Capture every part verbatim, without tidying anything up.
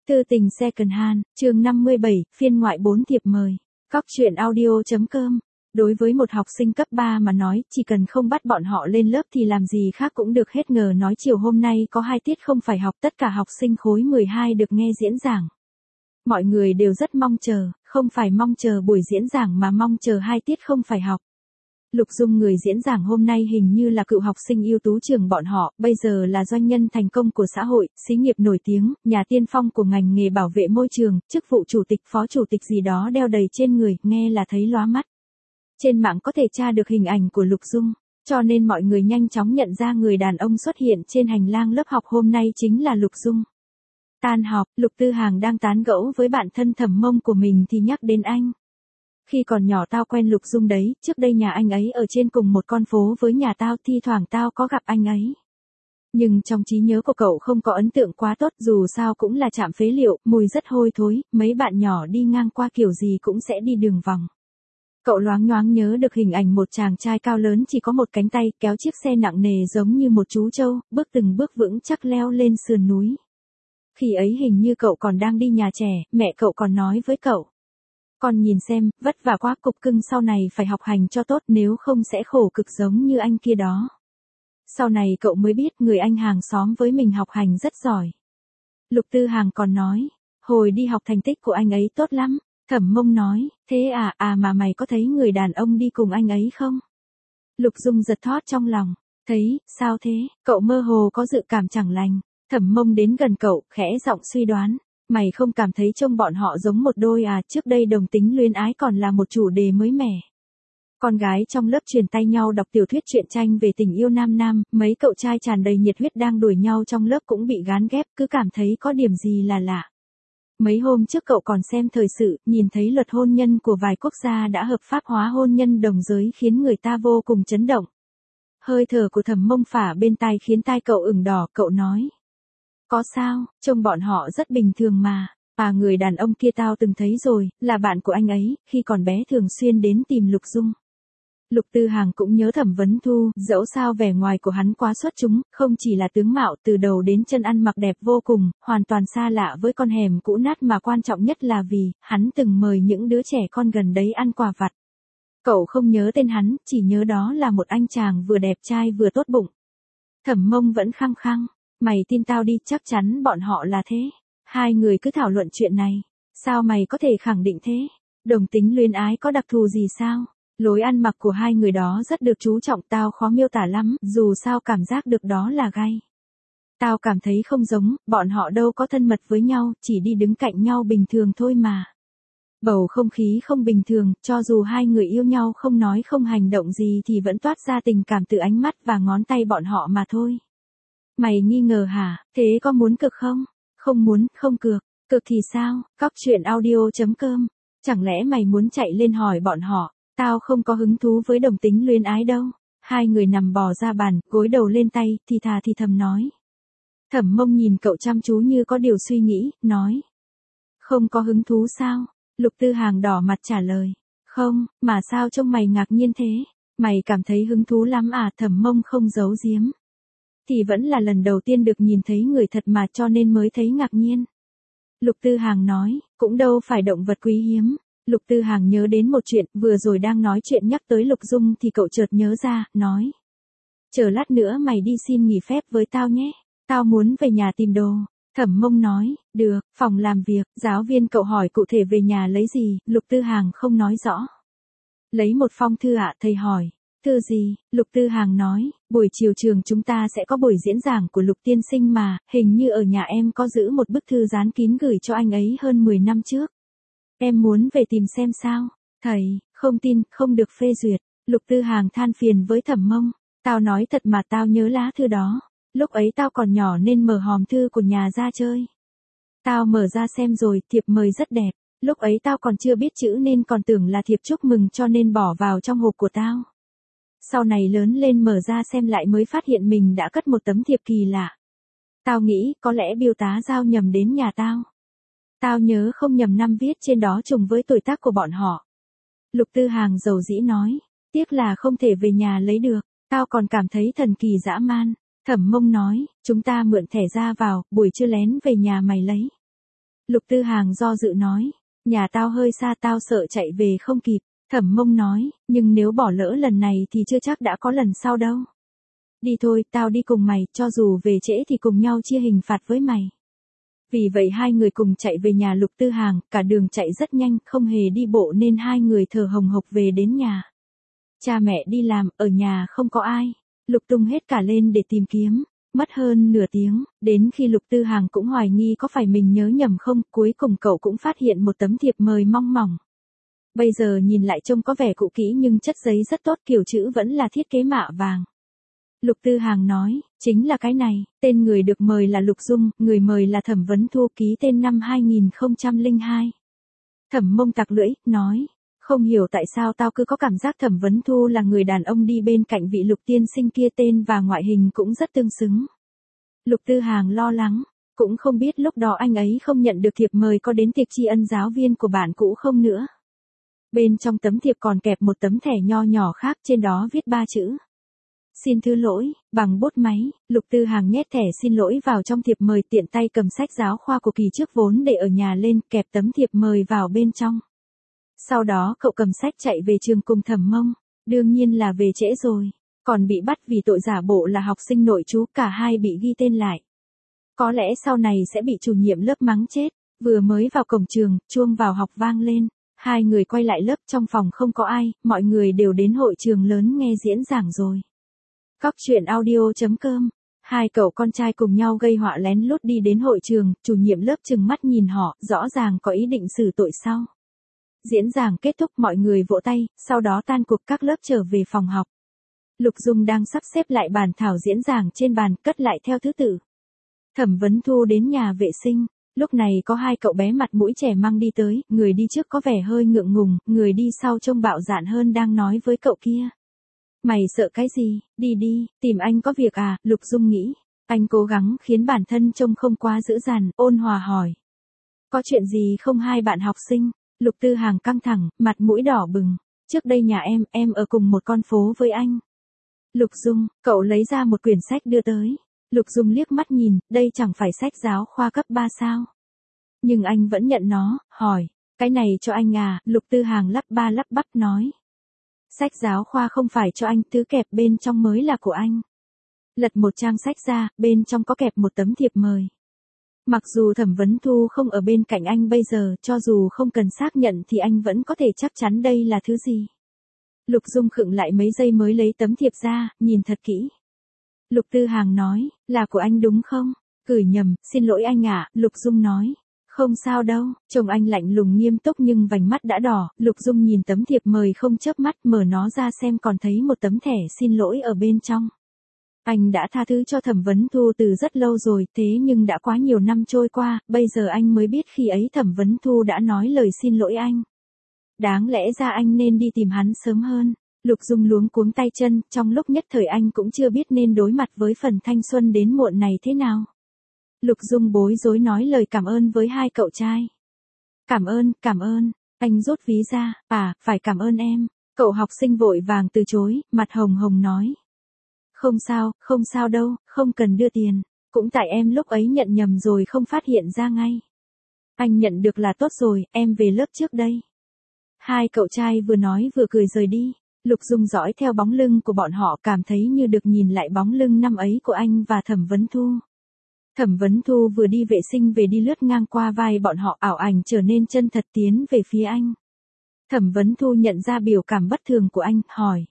Thư tình second hand, chương năm mươi bảy, phiên ngoại bốn thiệp mời. Cóc truyện audio.com. Đối với một học sinh cấp ba mà nói, chỉ cần không bắt bọn họ lên lớp thì làm gì khác cũng được hết. Ngờ nói chiều hôm nay có hai tiết không phải học, tất cả học sinh khối mười hai được nghe diễn giảng. Mọi người đều rất mong chờ, không phải mong chờ buổi diễn giảng mà mong chờ hai tiết không phải học. Lục Dung người diễn giảng hôm nay hình như là cựu học sinh ưu tú trường bọn họ, bây giờ là doanh nhân thành công của xã hội, xí nghiệp nổi tiếng, nhà tiên phong của ngành nghề bảo vệ môi trường, chức vụ chủ tịch phó chủ tịch gì đó đeo đầy trên người, nghe là thấy lóa mắt. Trên mạng có thể tra được hình ảnh của Lục Dung, cho nên mọi người nhanh chóng nhận ra người đàn ông xuất hiện trên hành lang lớp học hôm nay chính là Lục Dung. Tan học, Lục Tư Hàng đang tán gẫu với bạn thân Thẩm Mông của mình thì nhắc đến anh. Khi còn nhỏ tao quen Lục Dung đấy, trước đây nhà anh ấy ở trên cùng một con phố với nhà tao, thi thoảng tao có gặp anh ấy. Nhưng trong trí nhớ của cậu không có ấn tượng quá tốt, dù sao cũng là trạm phế liệu, mùi rất hôi thối, mấy bạn nhỏ đi ngang qua kiểu gì cũng sẽ đi đường vòng. Cậu loáng nhoáng nhớ được hình ảnh một chàng trai cao lớn chỉ có một cánh tay, kéo chiếc xe nặng nề giống như một chú trâu, bước từng bước vững chắc leo lên sườn núi. Khi ấy hình như cậu còn đang đi nhà trẻ, mẹ cậu còn nói với cậu. Con nhìn xem, vất vả quá, cục cưng sau này phải học hành cho tốt, nếu không sẽ khổ cực giống như anh kia đó. Sau này cậu mới biết người anh hàng xóm với mình học hành rất giỏi. Lục Tư Hàng còn nói, hồi đi học thành tích của anh ấy tốt lắm. Thẩm Mông nói, thế à, à mà mày có thấy người đàn ông đi cùng anh ấy không? Lục Dung giật thót trong lòng, thấy, sao thế, cậu mơ hồ có dự cảm chẳng lành. Thẩm Mông đến gần cậu, khẽ giọng suy đoán. Mày không cảm thấy trông bọn họ giống một đôi à, trước đây đồng tính luyến ái còn là một chủ đề mới mẻ. Con gái trong lớp truyền tay nhau đọc tiểu thuyết truyện tranh về tình yêu nam nam, mấy cậu trai tràn đầy nhiệt huyết đang đuổi nhau trong lớp cũng bị gán ghép, cứ cảm thấy có điểm gì là lạ. Mấy hôm trước cậu còn xem thời sự, nhìn thấy luật hôn nhân của vài quốc gia đã hợp pháp hóa hôn nhân đồng giới khiến người ta vô cùng chấn động. Hơi thở của Thẩm Mông phả bên tai khiến tai cậu ửng đỏ, cậu nói. Có sao, trông bọn họ rất bình thường mà. À, người đàn ông kia tao từng thấy rồi, là bạn của anh ấy, khi còn bé thường xuyên đến tìm Lục Dung. Lục Tư Hàng cũng nhớ Thẩm Vấn Thu, dẫu sao vẻ ngoài của hắn quá xuất chúng, không chỉ là tướng mạo, từ đầu đến chân ăn mặc đẹp vô cùng, hoàn toàn xa lạ với con hẻm cũ nát, mà quan trọng nhất là vì, hắn từng mời những đứa trẻ con gần đấy ăn quà vặt. Cậu không nhớ tên hắn, chỉ nhớ đó là một anh chàng vừa đẹp trai vừa tốt bụng. Thẩm Mông vẫn khăng khăng. Mày tin tao đi, chắc chắn bọn họ là thế. Hai người cứ thảo luận chuyện này. Sao mày có thể khẳng định thế? Đồng tính luyến ái có đặc thù gì sao? Lối ăn mặc của hai người đó rất được chú trọng, tao khó miêu tả lắm, dù sao cảm giác được đó là gay. Tao cảm thấy không giống, bọn họ đâu có thân mật với nhau, chỉ đi đứng cạnh nhau bình thường thôi mà. Bầu không khí không bình thường, cho dù hai người yêu nhau không nói không hành động gì thì vẫn toát ra tình cảm từ ánh mắt và ngón tay bọn họ mà thôi. Mày nghi ngờ hả? Thế có muốn cược không? Không muốn, không cược. Cược thì sao? Cóc truyện audio.com. Chẳng lẽ mày muốn chạy lên hỏi bọn họ? Tao không có hứng thú với đồng tính luyến ái đâu. Hai người nằm bò ra bàn, gối đầu lên tay, thì thà thì thầm nói. Thẩm Mông nhìn cậu chăm chú như có điều suy nghĩ, nói. Không có hứng thú sao? Lục Tư Hàng đỏ mặt trả lời. Không, mà sao trông mày ngạc nhiên thế? Mày cảm thấy hứng thú lắm à? Thẩm Mông không giấu giếm. Thì vẫn là lần đầu tiên được nhìn thấy người thật mà, cho nên mới thấy ngạc nhiên. Lục Tư Hàng nói, cũng đâu phải động vật quý hiếm. Lục Tư Hàng nhớ đến một chuyện, vừa rồi đang nói chuyện nhắc tới Lục Dung thì cậu chợt nhớ ra, nói. Chờ lát nữa mày đi xin nghỉ phép với tao nhé, tao muốn về nhà tìm đồ. Thẩm Mông nói, được, phòng làm việc, giáo viên cậu hỏi cụ thể về nhà lấy gì, Lục Tư Hàng không nói rõ. Lấy một phong thư ạ, thầy hỏi. Thư gì? Lục Tư Hàng nói, buổi chiều trường chúng ta sẽ có buổi diễn giảng của Lục tiên sinh mà, hình như ở nhà em có giữ một bức thư dán kín gửi cho anh ấy hơn mười năm trước. Em muốn về tìm xem sao? Thầy, không tin, không được phê duyệt. Lục Tư Hàng than phiền với Thẩm Mông. Tao nói thật mà, tao nhớ lá thư đó. Lúc ấy tao còn nhỏ nên mở hòm thư của nhà ra chơi. Tao mở ra xem rồi, thiệp mời rất đẹp. Lúc ấy tao còn chưa biết chữ nên còn tưởng là thiệp chúc mừng cho nên bỏ vào trong hộp của tao. Sau này lớn lên mở ra xem lại mới phát hiện mình đã cất một tấm thiệp kỳ lạ. Tao nghĩ có lẽ bưu tá giao nhầm đến nhà tao. Tao nhớ không nhầm năm viết trên đó trùng với tuổi tác của bọn họ. Lục Tư Hàng dầu dĩ nói, tiếc là không thể về nhà lấy được, tao còn cảm thấy thần kỳ dã man. Thẩm Mông nói, chúng ta mượn thẻ ra vào, buổi trưa lén về nhà mày lấy. Lục Tư Hàng do dự nói, nhà tao hơi xa tao sợ chạy về không kịp. Thẩm Mông nói, nhưng nếu bỏ lỡ lần này thì chưa chắc đã có lần sau đâu. Đi thôi, tao đi cùng mày, cho dù về trễ thì cùng nhau chia hình phạt với mày. Vì vậy hai người cùng chạy về nhà Lục Tư Hàng, cả đường chạy rất nhanh, không hề đi bộ nên hai người thở hồng hộc về đến nhà. Cha mẹ đi làm, ở nhà không có ai. Lục tung hết cả lên để tìm kiếm. Mất hơn nửa tiếng, đến khi Lục Tư Hàng cũng hoài nghi có phải mình nhớ nhầm không, cuối cùng cậu cũng phát hiện một tấm thiệp mời mong mỏng. Bây giờ nhìn lại trông có vẻ cũ kỹ nhưng chất giấy rất tốt, kiểu chữ vẫn là thiết kế mạ vàng. Lục Tư Hàng nói, chính là cái này, tên người được mời là Lục Dung, người mời là Thẩm Vấn Thu, ký tên năm hai nghìn không trăm lẻ hai. Thẩm Mông tặc lưỡi, nói, không hiểu tại sao tao cứ có cảm giác Thẩm Vấn Thu là người đàn ông đi bên cạnh vị Lục tiên sinh kia, tên và ngoại hình cũng rất tương xứng. Lục Tư Hàng lo lắng, cũng không biết lúc đó anh ấy không nhận được thiệp mời có đến tiệc tri ân giáo viên của bạn cũ không nữa. Bên trong tấm thiệp còn kẹp một tấm thẻ nho nhỏ khác, trên đó viết ba chữ. Xin thứ lỗi, bằng bút máy. Lục Tư Hàng nhét thẻ xin lỗi vào trong thiệp mời, tiện tay cầm sách giáo khoa của kỳ trước vốn để ở nhà lên, kẹp tấm thiệp mời vào bên trong. Sau đó cậu cầm sách chạy về trường cùng Thẩm Mông. Đương nhiên là về trễ rồi. Còn bị bắt vì tội giả bộ là học sinh nội trú, cả hai bị ghi tên lại. Có lẽ sau này sẽ bị chủ nhiệm lớp mắng chết. Vừa mới vào cổng trường, chuông vào học vang lên. Hai người quay lại lớp, trong phòng không có ai, mọi người đều đến hội trường lớn nghe diễn giảng rồi. Cóc truyện audio chấm com. Hai cậu con trai cùng nhau gây họa lén lút đi đến hội trường, chủ nhiệm lớp trừng mắt nhìn họ, rõ ràng có ý định xử tội sau. Diễn giảng kết thúc, mọi người vỗ tay, sau đó tan cuộc, các lớp trở về phòng học. Lục Dung đang sắp xếp lại bản thảo diễn giảng trên bàn, cất lại theo thứ tự. Thẩm Vấn Thu đến nhà vệ sinh. Lúc này có hai cậu bé mặt mũi trẻ măng đi tới, người đi trước có vẻ hơi ngượng ngùng, người đi sau trông bạo dạn hơn, đang nói với cậu kia. Mày sợ cái gì, đi đi, tìm anh có việc à, Lục Dung nghĩ. Anh cố gắng khiến bản thân trông không quá dữ dằn, ôn hòa hỏi. Có chuyện gì không hai bạn học sinh? Lục Tư Hàng căng thẳng, mặt mũi đỏ bừng. Trước đây nhà em, em ở cùng một con phố với anh. Lục Dung, cậu lấy ra một quyển sách đưa tới. Lục Dung liếc mắt nhìn, đây chẳng phải sách giáo khoa cấp ba sao? Nhưng anh vẫn nhận nó, hỏi, cái này cho anh à? Lục Tư Hàng lắp ba lắp bắp nói. Sách giáo khoa không phải cho anh, thứ kẹp bên trong mới là của anh. Lật một trang sách ra, bên trong có kẹp một tấm thiệp mời. Mặc dù Thẩm Vấn Thu không ở bên cạnh anh bây giờ, cho dù không cần xác nhận thì anh vẫn có thể chắc chắn đây là thứ gì. Lục Dung khựng lại mấy giây mới lấy tấm thiệp ra, nhìn thật kỹ. Lục Tư Hàng nói, là của anh đúng không? Gửi nhầm, xin lỗi anh ạ, Lục Dung nói. Không sao đâu, chồng anh lạnh lùng nghiêm túc nhưng vành mắt đã đỏ, Lục Dung nhìn tấm thiệp mời không chớp mắt, mở nó ra xem, còn thấy một tấm thẻ xin lỗi ở bên trong. Anh đã tha thứ cho Thẩm Vấn Thu từ rất lâu rồi, thế nhưng đã quá nhiều năm trôi qua, bây giờ anh mới biết khi ấy Thẩm Vấn Thu đã nói lời xin lỗi anh. Đáng lẽ ra anh nên đi tìm hắn sớm hơn. Lục Dung luống cuống tay chân, trong lúc nhất thời anh cũng chưa biết nên đối mặt với phần thanh xuân đến muộn này thế nào. Lục Dung bối rối nói lời cảm ơn với hai cậu trai. Cảm ơn, cảm ơn, anh rút ví ra, à, phải cảm ơn em. Cậu học sinh vội vàng từ chối, mặt hồng hồng nói. Không sao, không sao đâu, không cần đưa tiền. Cũng tại em lúc ấy nhận nhầm rồi không phát hiện ra ngay. Anh nhận được là tốt rồi, em về lớp trước đây. Hai cậu trai vừa nói vừa cười rời đi. Lục Dung dõi theo bóng lưng của bọn họ, cảm thấy như được nhìn lại bóng lưng năm ấy của anh và Thẩm Vấn Thu. Thẩm Vấn Thu vừa đi vệ sinh về đi lướt ngang qua vai bọn họ, ảo ảnh trở nên chân thật tiến về phía anh. Thẩm Vấn Thu nhận ra biểu cảm bất thường của anh, hỏi.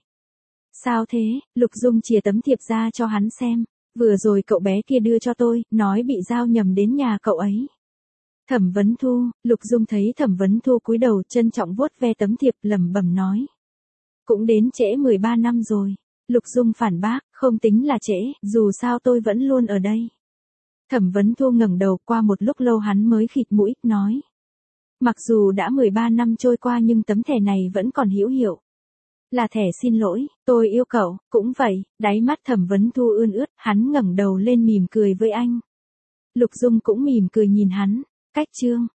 Sao thế? Lục Dung chìa tấm thiệp ra cho hắn xem. Vừa rồi cậu bé kia đưa cho tôi, nói bị giao nhầm đến nhà cậu ấy. Thẩm Vấn Thu, Lục Dung thấy Thẩm Vấn Thu cúi đầu trân trọng vuốt ve tấm thiệp, lẩm bẩm nói. Cũng đến trễ mười ba năm rồi. Lục Dung phản bác, không tính là trễ, dù sao tôi vẫn luôn ở đây. Thẩm Vấn Thu ngẩng đầu, qua một lúc lâu hắn mới khịt mũi, nói. Mặc dù đã mười ba năm trôi qua nhưng tấm thẻ này vẫn còn hữu hiệu. Là thẻ xin lỗi, tôi yêu cậu, cũng vậy, đáy mắt Thẩm Vấn Thu ươn ướt, hắn ngẩng đầu lên mỉm cười với anh. Lục Dung cũng mỉm cười nhìn hắn, cách chương.